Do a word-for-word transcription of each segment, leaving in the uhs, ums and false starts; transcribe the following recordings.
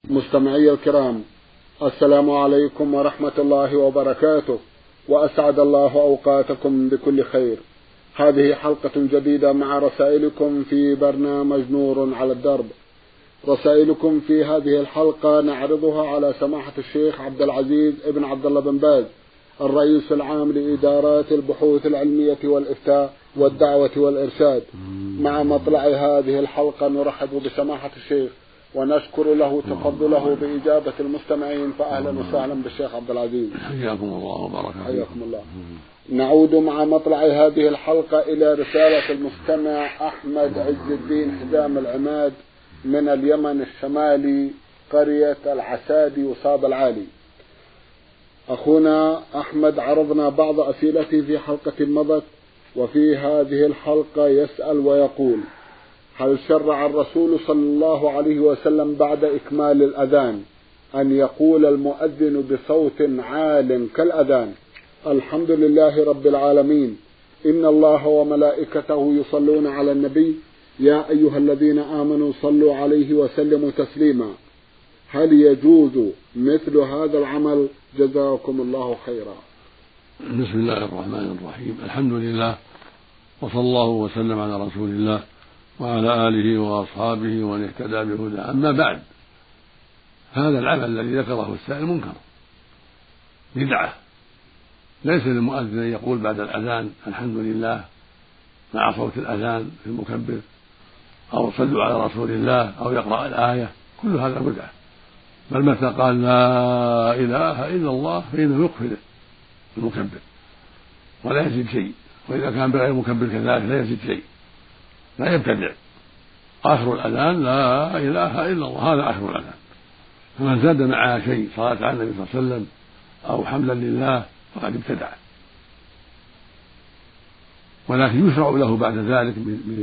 مستمعي الكرام، السلام عليكم ورحمة الله وبركاته، وأسعد الله أوقاتكم بكل خير. هذه حلقة جديدة مع رسائلكم في برنامج نور على الدرب. رسائلكم في هذه الحلقة نعرضها على سماحة الشيخ عبد العزيز ابن عبد الله بن باز، الرئيس العام لإدارات البحوث العلمية والإفتاء والدعوة والإرشاد. مع مطلع هذه الحلقة نرحب بسماحة الشيخ ونشكر له تفضله بإجابة المستمعين، فأهلا وسهلا بالشيخ عبد العزيز. حياكم الله وبارك فيكم. حياكم الله. نعود مع مطلع هذه الحلقة إلى رسالة المستمع أحمد عز الدين حزام العماد من اليمن الشمالي، قرية العسادي وصاب العالي. أخونا أحمد عرضنا بعض أسئلته في حلقة مضت، وفي هذه الحلقة يسأل ويقول: هل شرع الرسول صلى الله عليه وسلم بعد إكمال الأذان أن يقول المؤذن بصوت عال كالأذان: الحمد لله رب العالمين، إن الله وملائكته يصلون على النبي، يا أيها الذين آمنوا صلوا عليه وسلموا تسليما؟ هل يجوز مثل هذا العمل؟ جزاكم الله خيرا. بسم الله الرحمن الرحيم، الحمد لله، وصلى الله وسلم على رسول الله وعلى آله وأصحابه ومن اهتدى بهداه. أما بعد، هذا العمل الذي ذكره السائل منكر، بدعة. ليس للمؤذن أن يقول بعد الأذان الحمد لله مع صوت الأذان في المكبر، أو صلوا على رسول الله، أو يقرأ الآية، كل هذا بدعة. بل متى قال لا إله إلا الله فإنه يكفر المكبر ولا يزيد شيء، وإذا كان بغير مكبر كذلك لا يزيد شيء، لا يبتدع. آخر الأذان لا إله إلا الله، هذا آخر الأذان. فمن زاد معها شيء، صلاة على النبي صلى الله عليه وسلم أو حمدا لله، فقد ابتدع. ولكن يشرع له بعد ذلك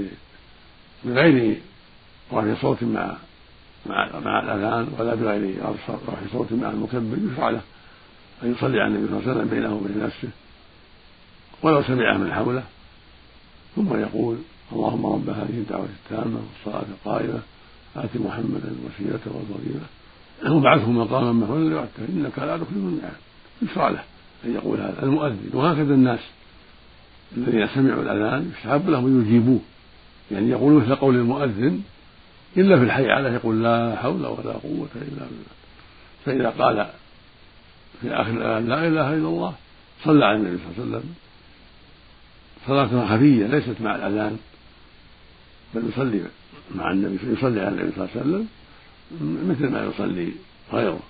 بغير رفع صوت مع مع مع الأذان، ولا بغير رفع صوت مع المكبر، يشرع له أن يصلي على النبي صلى الله عليه وسلم بينه وبين نفسه ولو سمعه من حوله، ثم يقول: اللهم رب هذه الدعوة التامة والصلاة القائمة آت محمدا الوسيلة والفضيلة وابعثه مقاما محمودا وعدته إنك لا تخلف الميعاد. يشرع له أن يقول هذا المؤذن. وهكذا الناس الذين سمعوا الأذان يستحب لهم أن يجيبوه، يعني يقولوا مثل قول المؤذن، إلا في الحي عليه يقول لا حول ولا قوة إلا بالله. فإذا قال في آخر الأذان لا إله إلا الله، صلى على النبي صلى الله عليه وسلم صلاة خفية ليست مع الأذان، بل يصلي مع النبي، يصلي على النبي صلى الله عليه وسلم مثل ما يصلي غيره،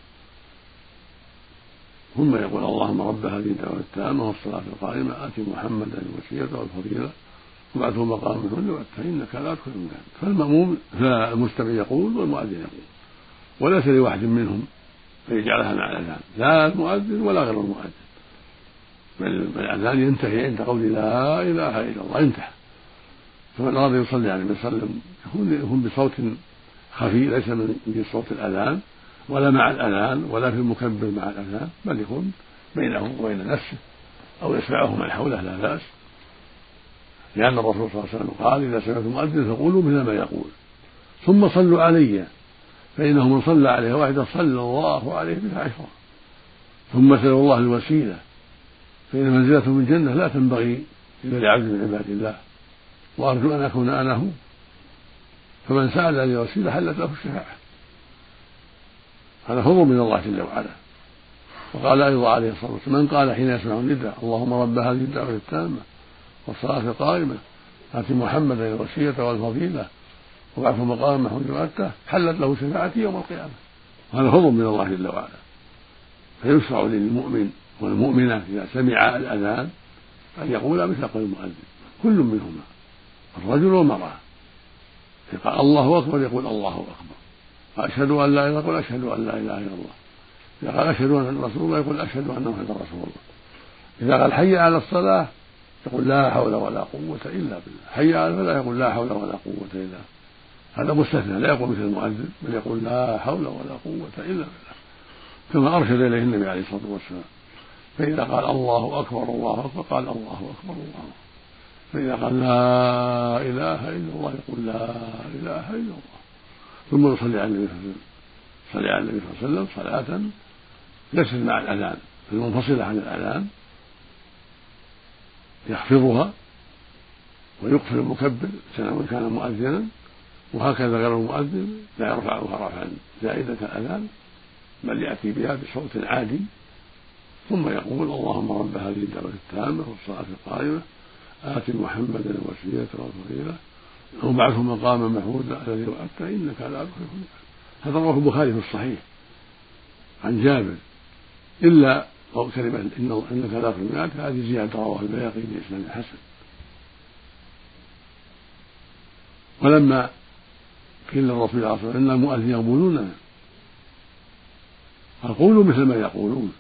ثم يقول: اللهم رب هذه الدعوة التامة والصلاة القائمة آت محمدا الوسيلة والفضيلة وابعثه مقاما محمودا وعدته إنك لا تخلف الميعاد. فالمأموم فالمستمع يقول والمؤذن يقول، وليس لواحد منهم أن يجعلها مع الأذان، لا المؤذن ولا غير المؤذن، بل الأذان ينتهي عند قول لا إله إلا الله، انتهى. فمن أراد يصلي على النبي صلى الله عليه وسلم يكون بصوت خفي، ليس من صوت الأذان ولا مع الأذان ولا في المكبر مع الأذان، بل يكون بينه وبين نفسه أو يسمعه من حوله، لا بأس، لأن الرسول صلى الله عليه وسلم قال: إذا سمعتم مؤذن فقولوا مثل ما يقول ثم صلوا علي فإنه من صلى عليه واحدا صلى الله عليه بها عشرا، ثم سلوا الله الوسيلة فإن منزلته من الجنة لا تنبغي إلا لعبد من عباد الله، وأرجو أن أكون أنا هو، فمن سأل لي الوسيلة حلت له الشفاعة. هذا فضل من الله جل وعلا. وقال أيضا عليه الصلاة والسلام: من قال حين يسمع النداء اللهم رب هذه الدعوة التامة والصلاة القائمة آت محمدا الوسيلة والفضيلة وابعثه مقاما محمودا وعدته حلت له شفاعتي يوم القيامة. هذا فضل من الله جل وعلا. فيشرع للمؤمن والمؤمنة إذا سمع الأذان أن يقول مثل قول المؤذن، كل منهما، الرجل والمرأة. قال الله أكبر يقول الله أكبر، وأشهد أن لا إله إلا الله يقول أشهد أن لا إله إلا الله، إذا قال أشهد أن رسول الله يقول أشهد أن محمدا رسول الله، إذا قال حي على الصلاة يقول لا حول ولا قوة إلا بالله، حي على الفلاح يقول لا حول ولا قوة إلا بالله. هذا مستثنى، لا يقول مثل المؤذن، بل يقول لا حول ولا قوة إلا بالله، كما أرشد إليه النبي عليه الصلاة والسلام. فإذا قال الله أكبر الله أكبر قال الله أكبر الله أكبر، فإذا قال لا إله إلا الله يقول لا إله إلا الله، ثم يصلي على النبي صلى الله عليه وسلم صلى على النبي صلى الله عليه وسلم صلاة ليست مع الأذان المنفصلة عن الأذان يحفظها ويقفل المكبر سواء كان مؤذنا، وهكذا غير المؤذن لا يرفعها رفعا زائدة الأذان بل يأتي بها بصوت عادي ثم يقول اللهم رب هذه الدعوة التامة والصلاة القائمة آت محمدا الوسيلة والفضيلة وابعثه مقاما محمودا الذي وعدته إنك لا تخلف الميعاد. هذا رواه البخاري في الصحيح عن جابر، إلا كلمة إنك لا تخلف الميعاد هذه زيادة رواه البيهقي بإسناد حسن. ولما قيل للرسول صلى الله عليه وسلم إن المؤذن يقولون فقولوا مثل ما يقولون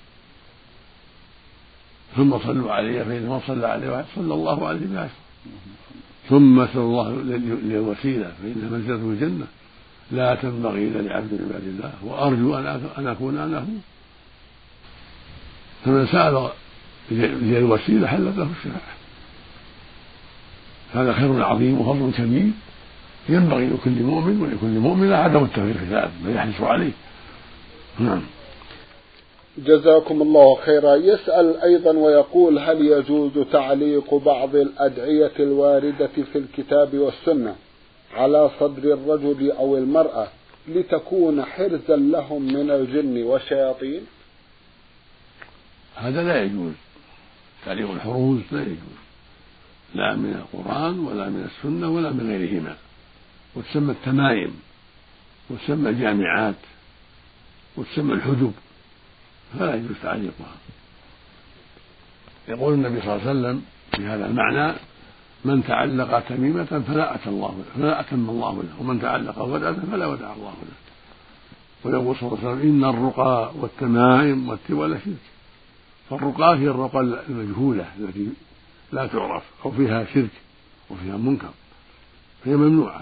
ثم صلوا علي فإن من صلى عليه واحد صلى الله عليه بعشر ثم صلى الله للوسيلة فإنها منزلة الجنة لا تنبغي إلا لعبد من عباد الله وأرجو أن أكون أنا هو. فمن سأل للوسيلة حلت له الشفاعة. هذا خير عظيم وفضل كبير ينبغي لكل مؤمن ولكل مؤمنة عدم التفريط في ذلك بل يحرص عليه. نعم. جزاكم الله خيرا. يسأل أيضا ويقول هل يجوز تعليق بعض الأدعية الواردة في الكتاب والسنة على صدر الرجل أو المرأة لتكون حرزا لهم من الجن والشياطين؟ هذا لا يجوز، تعليق الحروز لا يجوز لا من القرآن ولا من السنة ولا من غيرهما، وتسمى التمائم وتسمى الجامعات وتسمى الحجب فلا يجوز تعليقها. يقول النبي صلى الله عليه وسلم في هذا المعنى من تعلق تميمة فلا أتم الله فلا أتم الله له ومن تعلق ودعة فلا ودع الله له. ويقول صلى الله عليه وسلم إن الرقى والتمائم والتولى شرك. فالرقى هي الرقى المجهولة التي لا تعرف أو فيها شرك وفيها منكر فهي ممنوعة،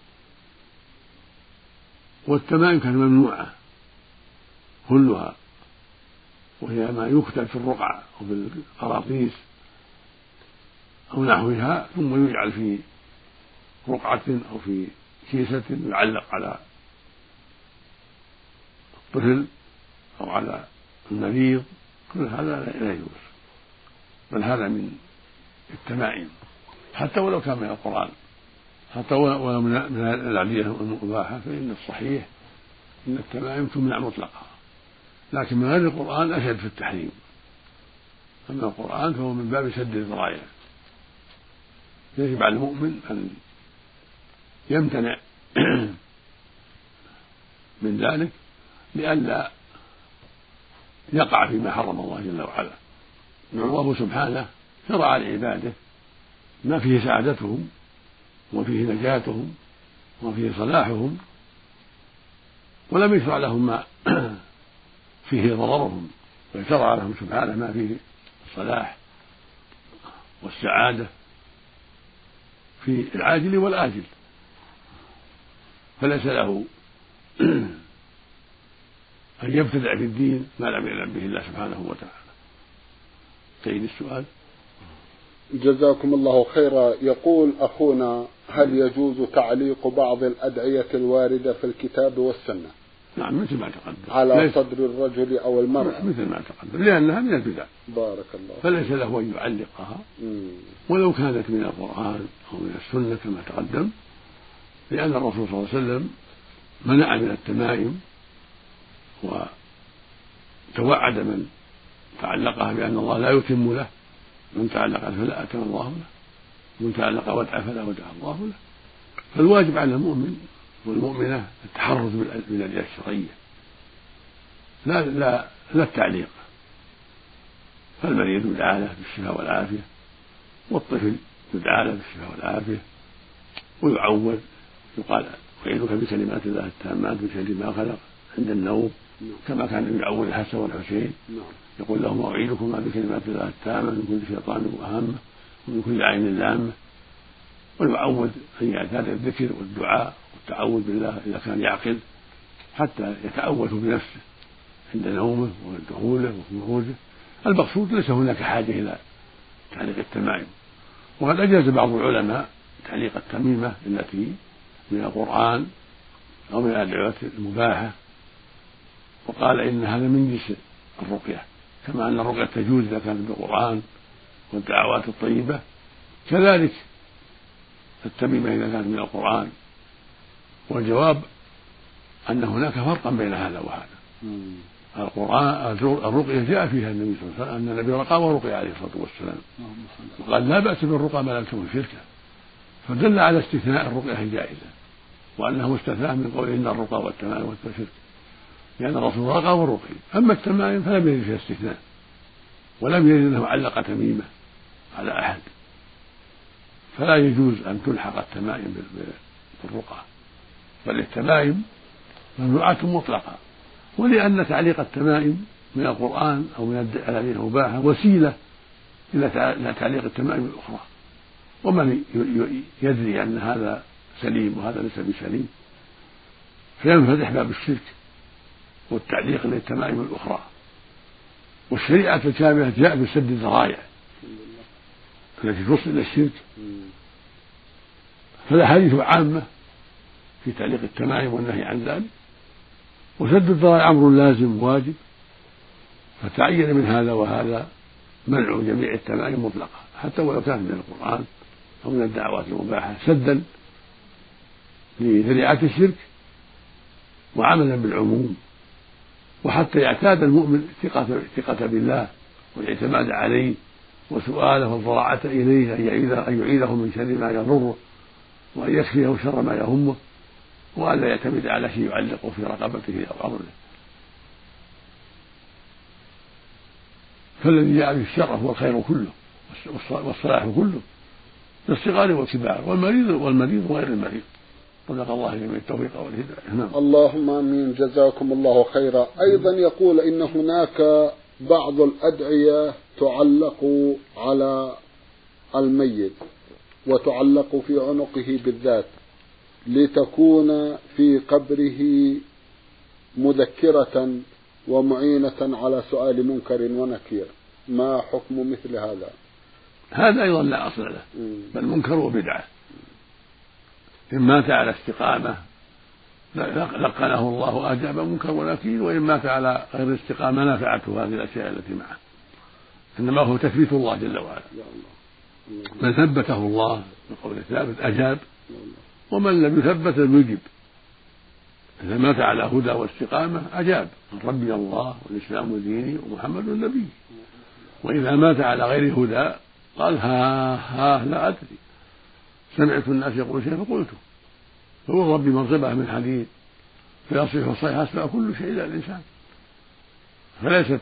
والتمائم كانت ممنوعة كلها وهي ما يكتب في الرقع أو في القراطيس أو نحوها ثم يجعل في رقعة أو في كيسة يعلق على الطفل أو على المريض، كل هذا لا يجوز بل هذا من التمائم حتى ولو كان من القرآن حتى ولو من الأدعية المباحة فإن الصحيح إن التمائم تمنع مطلقا، لكن من غير القرآن أشد في التحريم. أما القرآن فهو من باب سد الذرائع، يجب على المؤمن أن يمتنع من ذلك لئلا يقع فيما حرم الله جل وعلا. والله سبحانه شرع لعباده ما فيه سعادتهم وفيه نجاتهم وفيه صلاحهم، ولم يشرع لهم ما فيه ضررهم، بل شرع لهم سبحانه ما فيه الصلاح والسعادة في العاجل والآجل، فليس له أن يبتدع في الدين ما لم يعلم به الله سبحانه وتعالى. تعيد السؤال. جزاكم الله خيرا. يقول أخونا هل يجوز تعليق بعض الأدعية الواردة في الكتاب والسنة؟ نعم مثل ما تقدم على صدر الرجل أو المرأة مثل ما تقدم لأنها من البدع بارك الله فليس له أن يعلقها مم. ولو كانت من القرآن أو من السنة كما تقدم، لأن الرسول صلى الله عليه وسلم منع من التمائم وتوعد من تعلقها بأن الله لا يتم له، من تعلق فلا أتم الله له ومن تعلق ودع فلا ودع الله له. فالواجب على المؤمن والمؤمنة التحرز بالأدعية الشرعية لا لا لا التعليق. فالمريض يدعى له بالشفاء والعافية والطفل يدعى له بالشفاء والعافية ويعوذ يقال أعيذك بكلمات الله التامات من شر ما خلق عند النوم كما كان يعوذ الحسن والحسين يقول لهم أعيذكما بكلمات الله التامة من كل شيطان وهامة ومن كل عين لامة، ويعوذ أن يعتاد الذكر والدعاء والتعوذ بالله إذا كان يعقل حتى يتعوذ بنفسه عند نومه ودخوله وخروجه. المقصود ليس هناك حاجة إلى تعليق التمائم، وقد أجاز بعض العلماء تعليق التميمة التي من القرآن أو من الأدعية المباحة وقال إن هذا من جنس الرقية، كما أن الرقية تجوز إذا كانت بالقرآن والدعوات الطيبة، كذلك التميمة إذا كانت من القرآن. والجواب أن هناك فرقا بين هذا وهذا. القرآن الرقية جاء فيها النبي صلى الله عليه وسلم أن النبي رقى ورقي عليه الصلاة والسلام، وقال لا بأس بالرقى ما لم تكن شركا، فدل على استثناء الرقية الجائزة، وأنه مستثنى من قول إن الرقى والتمائم والشرك، لأن الرسول رقى ورقي. أما التمائم فلم يرد فيها استثناء، ولم يرد أنه علق تميمة على أحد، فلا يجوز أن تلحق التمائم بالرقى، بل التمائم ممنوعة مطلقة. ولأن تعليق التمائم من القرآن أو من الدلالة المباحة وسيلة إلى تعليق التمائم الأخرى، ومن يدري أن هذا سليم وهذا ليس بسليم فينفتح باب الشرك والتعليق للتمائم الأخرى. والشريعة الكاملة جاء بسد الذرائع التي توصل إلى الشرك، فالأحاديث عامة في تعليق التمائم والنهي عن ذلك، وسد الذرائع أمر لازم واجب، فتعين من هذا وهذا منع جميع التمائم مطلقة حتى ولو كانت من القرآن أو من الدعوات المباحة، سدا لذريعة الشرك وعملا بالعموم، وحتى يعتاد المؤمن الثقة بالله والاعتماد عليه وسؤاله والضراعة إليه أن يعيذه من شر ما يضره وأن يكفيه شر ما يهمه، وأن لا يعتمد على شيء يعلقه في رقبته أو أمره. فالذي جاء به الشر هو الخير كله والصلاح كله للصغار والكبار والمريض والمريض وغير المريض. صدق الله جميع التوفيق والهداية. نعم. اللهم آمين، جزاكم الله خيرا. أيضا يقول إن هناك بعض الأدعية تعلق على الميت وتعلق في عنقه بالذات لتكون في قبره مذكرة ومعينة على سؤال منكر ونكير، ما حكم مثل هذا؟ هذا أيضا لا أصل له، بل منكر وبدعة. إن مات على استقامة لقنه الله وأجاب منكر ونكير، وإن مات على غير الاستقامة نفعته هذه الأشياء التي معه، إنما هو تثبيت الله جل وعلا. من ثبته الله بقول ثابت أجاب، ومن لم يثبت لم يجب. إذا مات على هدى واستقامة أجاب، ربي الله والإسلام ديني ومحمد نبي. وإذا مات على غير هدى قال ها ها لا أدري، سمعت الناس يقول شيء فقلته. فهو ربي مرتبة من حديد فيصيح الصيحة أسمع كل شيء إلى الإنسان. فليست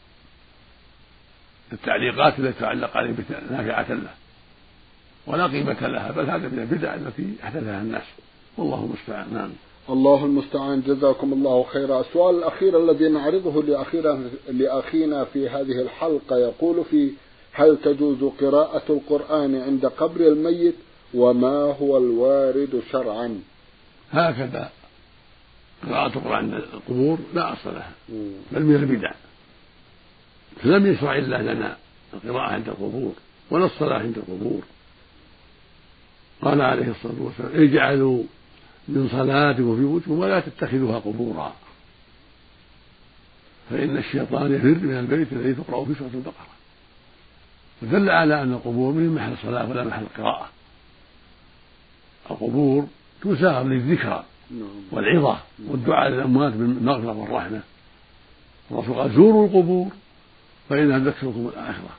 التعليقات التي تعلق عليه نافعة له ولا قيمة لها، بل هذا من البدع التي أحدثها الناس، والله المستعان. نعم. الله المستعان، جزاكم الله خيرا. السؤال الأخير الذي نعرضه لأخينا في هذه الحلقة يقول فيه: هل تجوز قراءة القرآن عند قبر الميت، وما هو الوارد شرعا؟ هكذا قراءة القرآن عند القبور لا أصل لها، بل من البدع، فلم يشرع إلا لنا القراءة عند القبور ولا الصلاة عند القبور. قال عليه الصلاة والسلام: اجعلوا من صلاتكم في بيوتكم ولا تتخذوها قبورا، فإن الشيطان يفر من البيت الذي تقرأ فيه سورة البقرة. ودل على أن القبور من محل الصلاة ولا محل القراءة. القبور تساغر للذكرى والعظة والدعاء للأموات بالمغفرة والرحمة. الرسول قال: زوروا القبور فإنها تذكركم الآخرة.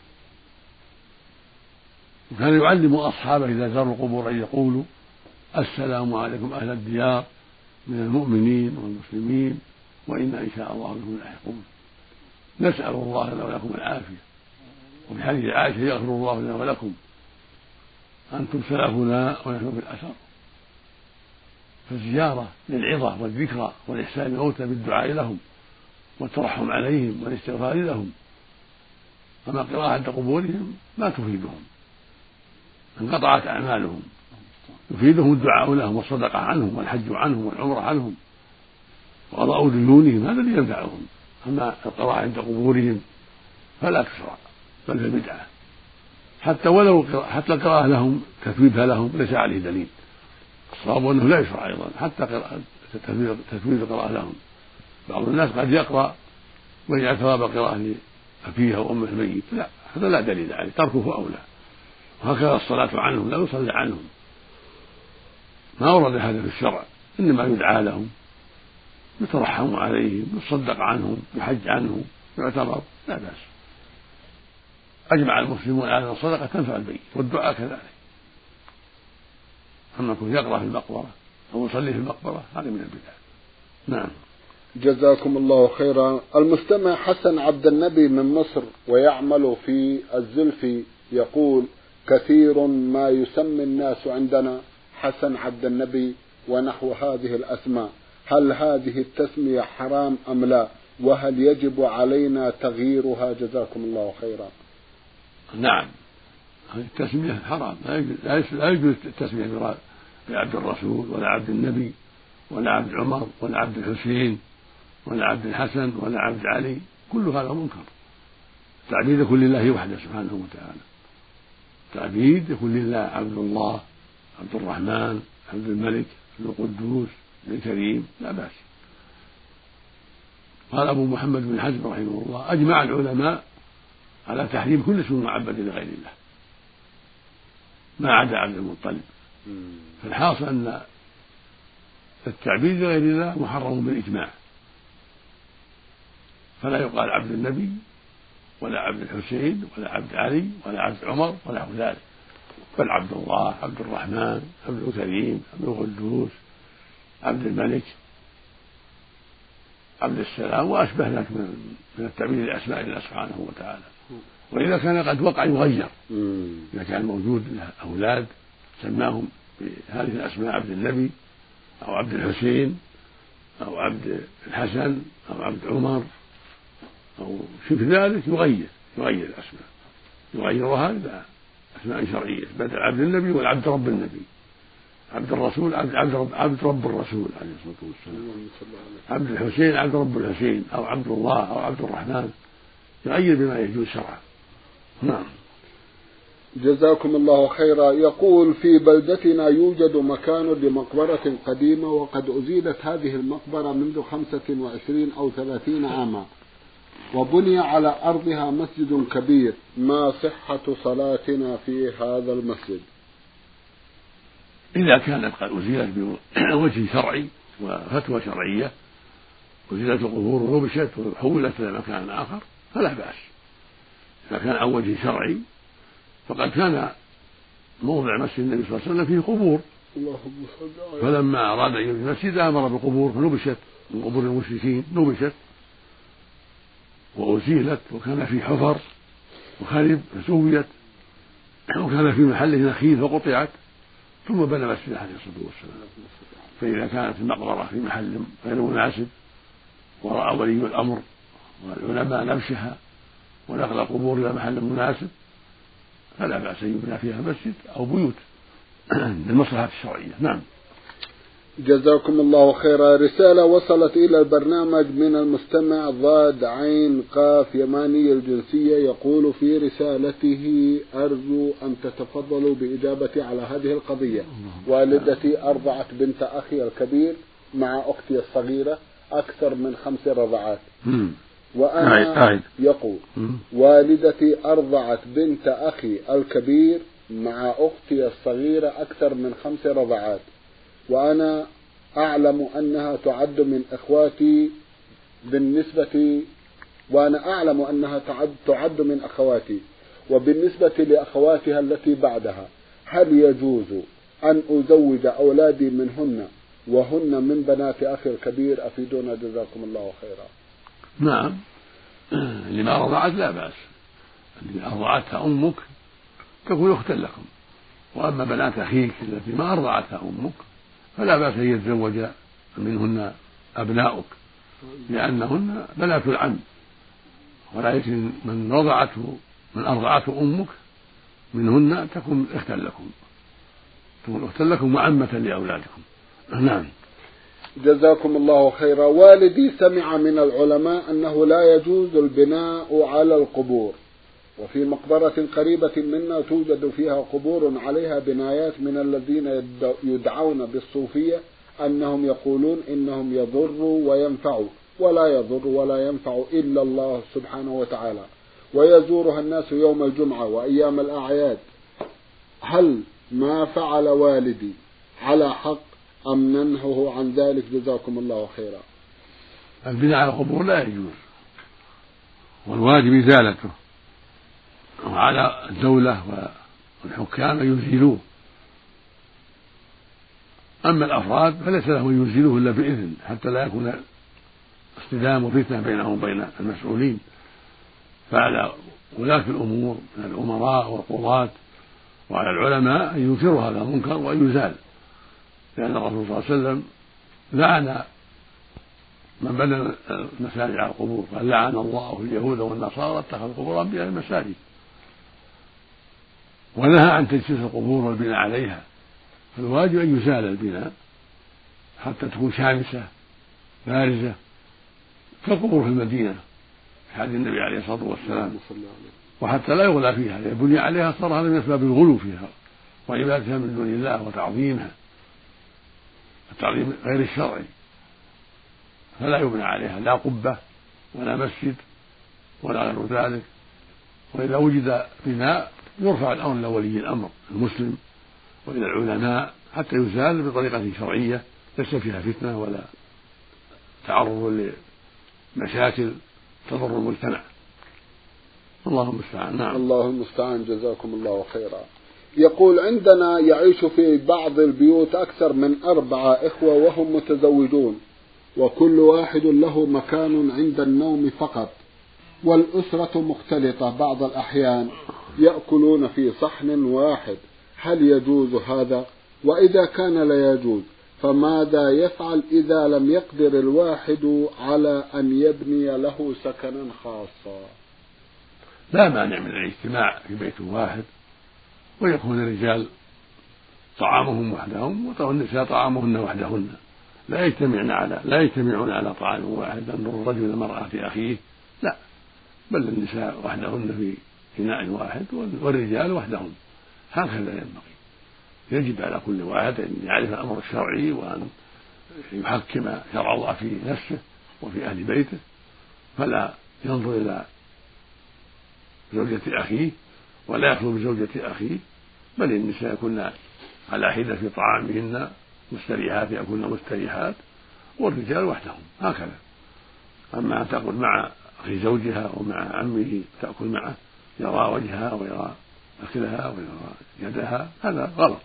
وكان يعلم أصحابه إذا زاروا القبور أن يقولوا: السلام عليكم أهل الديار من المؤمنين والمسلمين وإنا إن شاء الله بكم لاحقون. نسأل الله لنا ولكم العافية. وفي حديث عائشة: يغفر الله لنا ولكم أنتم سلفنا ونحن في الأثر. فالزيارة للعظة والذكرى والإحسان الموتى بالدعاء لهم والترحم عليهم والاستغفار لهم. أما قراءة عند قبورهم ما تفيدهم، انقطعت أعمالهم. يفيدهم الدعاء لهم والصدقة عنهم والحج عنهم والعمرة عنهم وقضاء ديونهم، هذا اللي ينفعهم. أما القراءة عند قبورهم فلا تشرع، بل هي بدعة. حتى ولو حتى القراءة لهم تثويبها لهم ليس عليه دليل. الصواب أنه لا يشرع أيضا حتى تثويب القراءة لهم، بعض الناس قد يقرأ ويجعل ثواب القراءة لأبيه أو أمه الميت، لا، هذا لا دليل عليه، تركه أولى. وهكذا الصلاة عنهم، لا يصلى عنهم، ما ورد هذا في الشرع، إنما يدعى لهم، يترحم عليهم، يصدق عنهم، يحج عنهم، يعتبر، لا بأس. أجمع المسلمون على أن الصدقة تنفع البيت والدعاء كذلك. أما يكون يقرأ في المقبرة أو يصلي في المقبرة هذا من البدع. نعم. جزاكم الله خيرا. المستمع حسن عبد النبي من مصر ويعمل في الزلفي يقول: كثير ما يسمي الناس عندنا حسن عبد النبي ونحو هذه الأسماء، هل هذه التسمية حرام أم لا؟ وهل يجب علينا تغييرها؟ جزاكم الله خيرا. نعم، هذه التسمية حرام، لا يجوز التسمية بعبد الرسول ولا عبد النبي ولا عبد عمر ولا عبد الحسين ولا عبد الحسن ولا عبد علي، كل هذا منكر. تعبيد يكون لله وحده سبحانه وتعالى، تعبيد يكون لله، عبد الله، عبد الرحمن، عبد الملك، عبد القدوس، عبد الكريم، لا بأس. قال أبو محمد بن حزم رحمه الله: أجمع العلماء على تحريم كل اسم معبد لغير الله ما عدا عبد المطلب. فالحاصل أن التعبيد لغير الله محرم بالإجماع، فلا يقال عبد النبي ولا عبد الحسين ولا عبد علي ولا عبد عمر ولا نحو ذلك، بل عبد الله، عبد الرحمن، عبد الكريم، عبد القدوس، عبد الملك، عبد السلام وأشبه ذلك من التعبيد لأسماء الله سبحانه وتعالى. وإذا كان قد وقع يغير، إذا كان موجود له أولاد سماهم بهذه الأسماء، عبد النبي أو عبد الحسين أو عبد الحسن أو عبد عمر أو شبه ذلك، يغير يغير الأسماء، يغيرها إلى أسماء شرعية بدل عبد النبي والعبد رب النبي، عبد الرسول عبد عبد رب, عبد رب الرسول عليه الصلاة والسلام، عبد الحسين عبد رب الحسين أو عبد الله أو عبد الرحمن، يغير بما يجوز شرعا. نعم. جزاكم الله خيرا. يقول: في بلدتنا يوجد مكان لمقبرة قديمة وقد أزيلت هذه المقبرة منذ خمسة وعشرين أو ثلاثين عاما، وبني على أرضها مسجد كبير، ما صحة صلاتنا في هذا المسجد؟ إذا كانت قد أزيلت بوجه شرعي وفتوى شرعية، أزيلت القبور ونبشت وحولت إلى مكان آخر فلا بأس. إذا كان عن وجه شرعي فقد كان موضع مسجد النبي صلى الله عليه وسلم فيه قبور، فلما أراد أن يبني المسجد أمر بالقبور فنبشت من قبور المشركين، نبشت وأزيلت، وكان في حفر وخرب فسويت، وكان في محله نخيل فقطعت، ثم بنى مسجد عليه الصلاة والسلام. فإذا كانت المقبرة في محل غير مناسب ورأى ولي الأمر والعلماء نبشها ونقل القبور إلى محل مناسب فلا بأس أن يبنى فيها مسجد أو بيوت للمصلحة الشرعية. نعم. جزاكم الله خيرا. رسالة وصلت إلى البرنامج من المستمع ضاد عين قاف يماني الجنسية، يقول في رسالته: أرجو أن تتفضلوا بإجابتي على هذه القضية. والدتي أرضعت بنت أخي الكبير مع أختي الصغيرة أكثر من خمس رضعات، وأنا يقول والدتي أرضعت بنت أخي الكبير مع أختي الصغيرة أكثر من خمس رضعات، وأنا أعلم أنها تعد من إخواتي بالنسبة وأنا أعلم أنها تعد, تعد من أخواتي، وبالنسبة لأخواتها التي بعدها هل يجوز أن أزوج أولادي منهن وهن من بنات أخي الكبير؟ أفيدونا جزاكم الله خيرا. نعم، لما رضعت لا بأس، اللي أرضعتها أمك تكون أختا لكم، وأما بنات أخيك التي ما أرضعتها أمك فلا بأس أن يتزوج منهن أبناؤك، لأنهن بنات العم، ولكن من رضعته من أرضعته أمك منهن تكون أختا لكم، تكون أختا لكم وعمة لأولادكم. نعم. جزاكم الله خيرا. والدي سمع من العلماء أنه لا يجوز البناء على القبور، وفي مقبرة قريبة منا توجد فيها قبور عليها بنايات من الذين يدعون بالصوفية أنهم يقولون إنهم يضروا وينفعوا، ولا يضر ولا ينفع إلا الله سبحانه وتعالى، ويزورها الناس يوم الجمعة وأيام الأعياد، هل ما فعل والدي على حق أم ننهه عن ذلك؟ جزاكم الله خيرا. البناء على القبور لا يجوز، والواجب إزالته، وعلى الدولة والحكام أن يزيلوه. أما الأفراد فليس لهم أن يزيلوه إلا بإذن، حتى لا يكون اصطدام وفتنة بينهم وبين المسؤولين. فعلى ولاة الأمور من الأمراء والقضاة وعلى العلماء أن ينكروا هذا المنكر وأن يزال، لأن الرسول صلى الله عليه وسلم لعن من بنى المساجد على القبور، قال لعن الله اليهود والنصارى اتخذوا قبور أنبيائهم مساجد، ونهى عن تجسيس القبور والبناء عليها. فالواجب أن يزال البناء حتى تكون شامسة بارزة كالقبور في المدينة في حديث النبي عليه الصلاة والسلام، وحتى لا يغلى فيها، إذا بني عليها صار هذا من أسباب الغلو فيها وعبادتها من دون الله وتعظيمها، التعظيم غير الشرعي، فلا يبنى عليها لا قبة ولا مسجد ولا غير ذلك. وإذا وجد بناء يرفع الأمر إلى ولي الأمر المسلم وإلى العلماء حتى يزال بطريقة شرعية ليس فيها فتنة ولا تعرض لمشاكل تضر المجتمع. الله المستعان. نعم. الله المستعان. جزاكم الله خيرا. يقول: عندنا يعيش في بعض البيوت أكثر من أربعة إخوة وهم متزوجون، وكل واحد له مكان عند النوم فقط، والأسرة مختلطة، بعض الأحيان يأكلون في صحن واحد، هل يجوز هذا؟ وإذا كان لا يجوز فماذا يفعل إذا لم يقدر الواحد على أن يبني له سكنا خاصا؟ لا مانع من الاجتماع في بيت واحد، ويكون الرجال طعامهم وحدهم والنساء طعامهن وحدهن، لا يجتمعون على لا يجتمعون على طعام واحد، ينظر الرجل المرأة في أخيه، لا، بل النساء وحدهن في إناء واحد والرجال وحدهم، هكذا ينبغي. يجب على كل واحد أن يعرف الأمر الشرعي وأن يحكم شرع الله في نفسه وفي أهل بيته، فلا ينظر إلى زوجة أخيه ولا يخلو بزوجة أخيه، بل النساء يكن على حدة في طعامهن مستريحات، يكون مستريحات، والرجال وحدهم، هكذا. أما أن تأكل مع أخي زوجها ومع عمه تأكل معه يرى وجهها ويرى أكلها ويرى يدها، هذا غلط.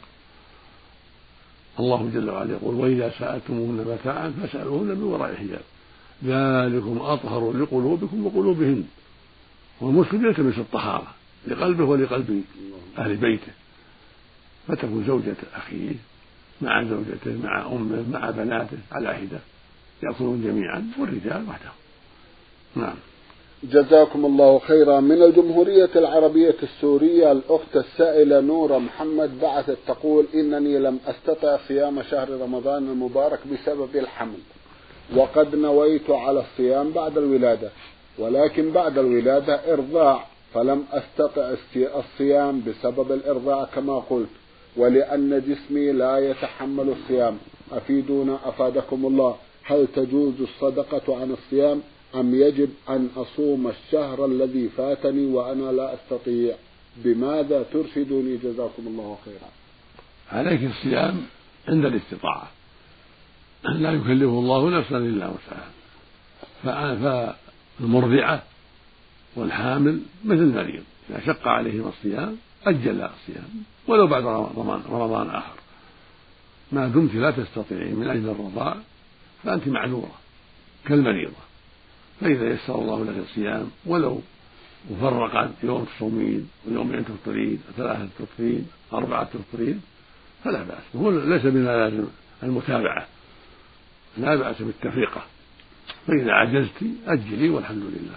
الله جل وعلا يقول: وإذا سألتموهن متاعا فاسألوهن من وراء حجاب ذلكم أطهر لقلوبكم وقلوبهن. والمسلم يلتمس الطهارة لقلبه ولقلب أهل بيته، فتكون زوجة أخيه مع زوجته مع أمه مع بناته على حدة، يأكلون جميعا والرجال وحدهم. نعم. جزاكم الله خيرا. من الجمهورية العربية السورية الأخت السائلة نورة محمد بعثت تقول: إنني لم أستطع صيام شهر رمضان المبارك بسبب الحمل، وقد نويت على الصيام بعد الولادة، ولكن بعد الولادة إرضاع، فلم أستطع الصيام بسبب الإرضاع كما قلت، ولأن جسمي لا يتحمل الصيام، أفيدونا أفادكم الله، هل تجوز الصدقة عن الصيام أم يجب أن أصوم الشهر الذي فاتني وأنا لا أستطيع؟ بماذا ترشدوني؟ جزاكم الله خيرا. عليك الصيام عند الاستطاعة، لا يكلف الله نفسا إلا وسعها، فالمرضعة والحامل مثل المريض، إذا شق عليهما الصيام أجل الصيام ولو بعد رمضان, رمضان آخر، ما دمت لا تستطيعين من أجل الرضاع فأنت معذورة كالمريضة. فإذا يسر الله لك الصيام ولو مفرقا، يوم تصومين ويومين تفطرين وثلاثة تفطرين أربعة تفطرين فلا بأس، هو ليس من لازم المتابعة، لا بأس بالتفرقة، فإذا عجزت أجلي والحمد لله.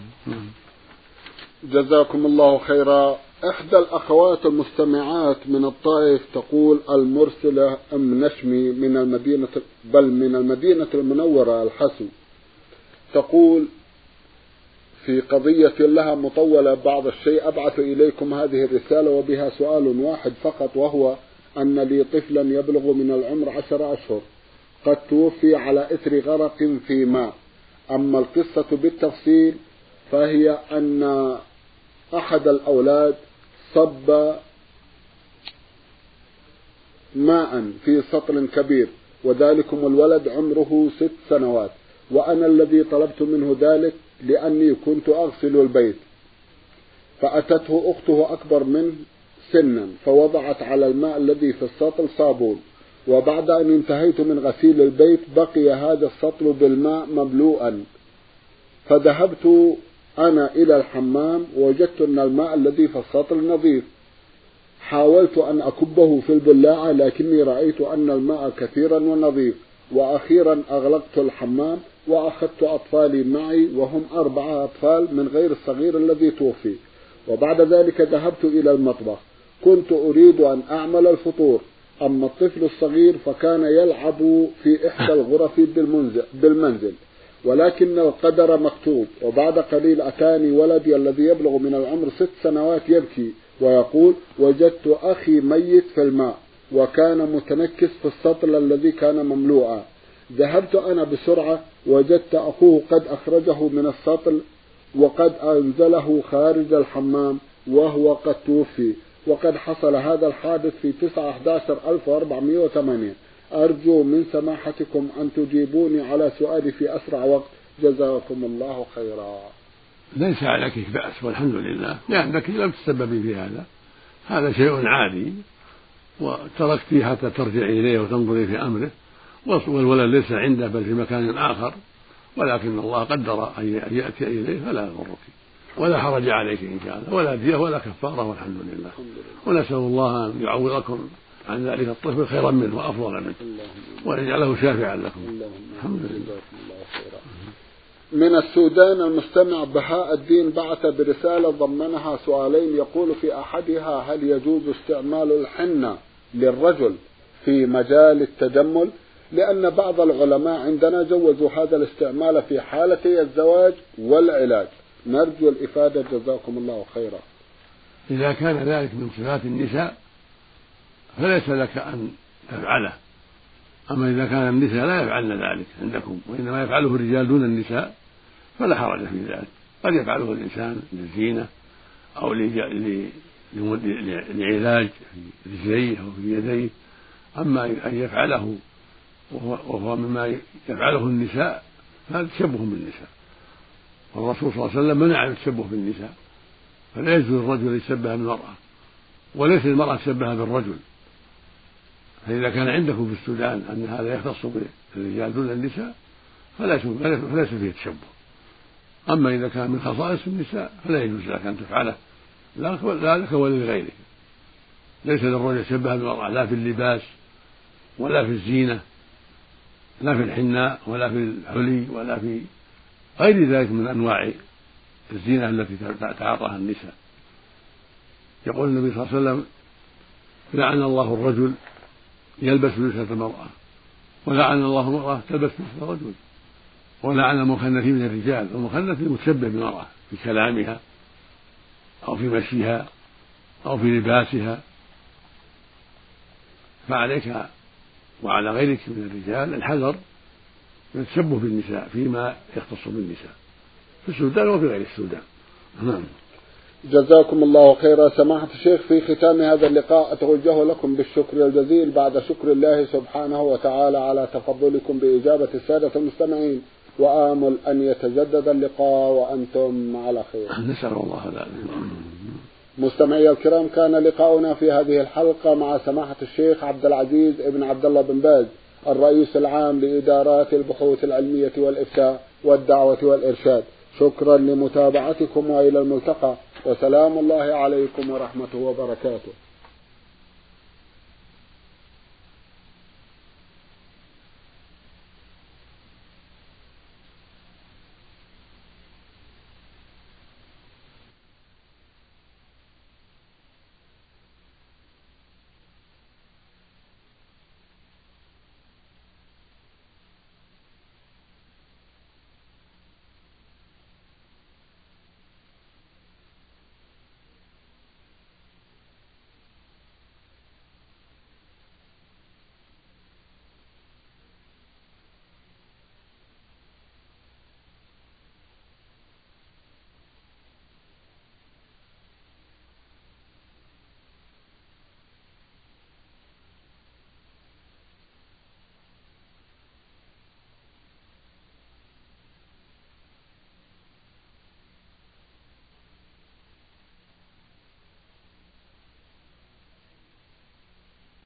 جزاكم الله خيرا. إحدى الأخوات المستمعات من الطائف تقول: المرسلة أم نشمي من المدينة بل من المدينة المنورة الحسو، تقول في قضية لها مطولة بعض الشيء: أبعث إليكم هذه الرسالة وبها سؤال واحد فقط، وهو أن لي طفلا يبلغ من العمر عشر أشهر قد توفي على إثر غرق في ماء، أما القصة بالتفصيل فهي أن أحد الأولاد صب ماء في سطل كبير، وذلكم الولد عمره ست سنوات، وأنا الذي طلبت منه ذلك لأني كنت أغسل البيت، فأتته أخته أكبر منه سنا فوضعت على الماء الذي في السطل صابون، وبعد أن انتهيت من غسيل البيت بقي هذا السطل بالماء مملوءا، فذهبت أنا إلى الحمام ووجدت أن الماء الذي في السطل نظيف، حاولت أن أكبه في البلاعة لكني رأيت أن الماء كثيرا ونظيف، وأخيرا أغلقت الحمام وأخذت أطفالي معي وهم أربعة أطفال من غير الصغير الذي توفي، وبعد ذلك ذهبت إلى المطبخ، كنت أريد أن أعمل الفطور، أما الطفل الصغير فكان يلعب في إحدى الغرف بالمنزل، ولكن القدر مكتوب. وبعد قليل أتاني ولدي الذي يبلغ من العمر ست سنوات يبكي ويقول: وجدت أخي ميت في الماء، وكان متنكس في السطل الذي كان مملوءا. ذهبت أنا بسرعة وجدت أخوه قد أخرجه من السطل وقد أنزله خارج الحمام وهو قد توفي، وقد حصل هذا الحادث في تسعة أحد عشر ألف وأربعمائة وثمانية. أرجو من سماحتكم أن تجيبوني على سؤالي في أسرع وقت، جزاكم الله خيرا. ليس عليك بأس والحمد لله، لأنك لم تسببي في هذا، هذا شيء عادي وتركتيه حتى ترجعي إليه وتنظري في أمره، والولد ليس عنده بل في مكان آخر، ولكن الله قدر أن يأتي إليه فلا يضرك ولا حرج عليك إن شاء الله، ولا دية ولا كفارة، والحمد لله. ونسأل الله أن يعوضكم عن ذلك الطفل خيرا منه وأفضل منه ويجعله شافعا لكم. الحمد لله. من السودان المستمع بهاء الدين بعث برسالة ضمنها سؤالين، يقول في أحدها: هل يجوز استعمال الحنة للرجل في مجال التجمل؟ لأن بعض العلماء عندنا جوزوا هذا الاستعمال في حالتي الزواج والعلاج، نرجو الإفادة جزاكم الله خيرا. إذا كان ذلك من صفات النساء فليس لك أن تفعله، أما إذا كان النساء لا يفعلن ذلك عندكم وإنما يفعله الرجال دون النساء فلا حرج في ذلك، قد يفعله الإنسان للزينة أو لعلاج في رجليه أو في يديه، أما أن يفعله وهو مما يفعله النساء فهذا تشبه بالنساء، والرسول صلى الله عليه وسلم منع التشبه بالنساء، فلا يجوز الرجل يتشبه بالمرأة وليس المرأة تشبه بالرجل. فإذا كان عندكم في السودان أن هذا يختص بالرجال دون النساء فليس فيه تشبه، أما إذا كان من خصائص النساء فلا يجوز لك أن تفعله لا لك ولا لغيرك. ليس للرجل يتشبه بالمرأة لا في اللباس ولا في الزينة، لا في الحناء ولا في الحلي ولا في غير ذلك من أنواع الزينة التي تعاطاها النساء. يقول النبي صلى الله عليه وسلم: لعن الله الرجل يلبس لبسة المرأة، ولعن الله المرأة تلبس لبسة الرجل، ولعن المخنثين من الرجال. المخنث المتشبه بالمرأة في كلامها أو في مشيها أو في لباسها، فعليك وعلى غيرك من الرجال الحذر من التشبه بالنساء فيما يختص بالنساء في السودان وفي غير السودان. نعم. جزاكم الله خيرا. سماحة الشيخ، في ختام هذا اللقاء أتوجه لكم بالشكر الجزيل بعد شكر الله سبحانه وتعالى على تفضلكم بإجابة السادة المستمعين، وآمل أن يتجدد اللقاء وأنتم على خير. نسأل الله ذلك. مستمعي الكرام، كان لقاؤنا في هذه الحلقة مع سماحة الشيخ عبد العزيز ابن عبد الله بن باز، الرئيس العام لإدارات البحوث العلمية والإفتاء والدعوة والإرشاد. شكرا لمتابعتكم وإلى الملتقى، وسلام الله عليكم ورحمته وبركاته.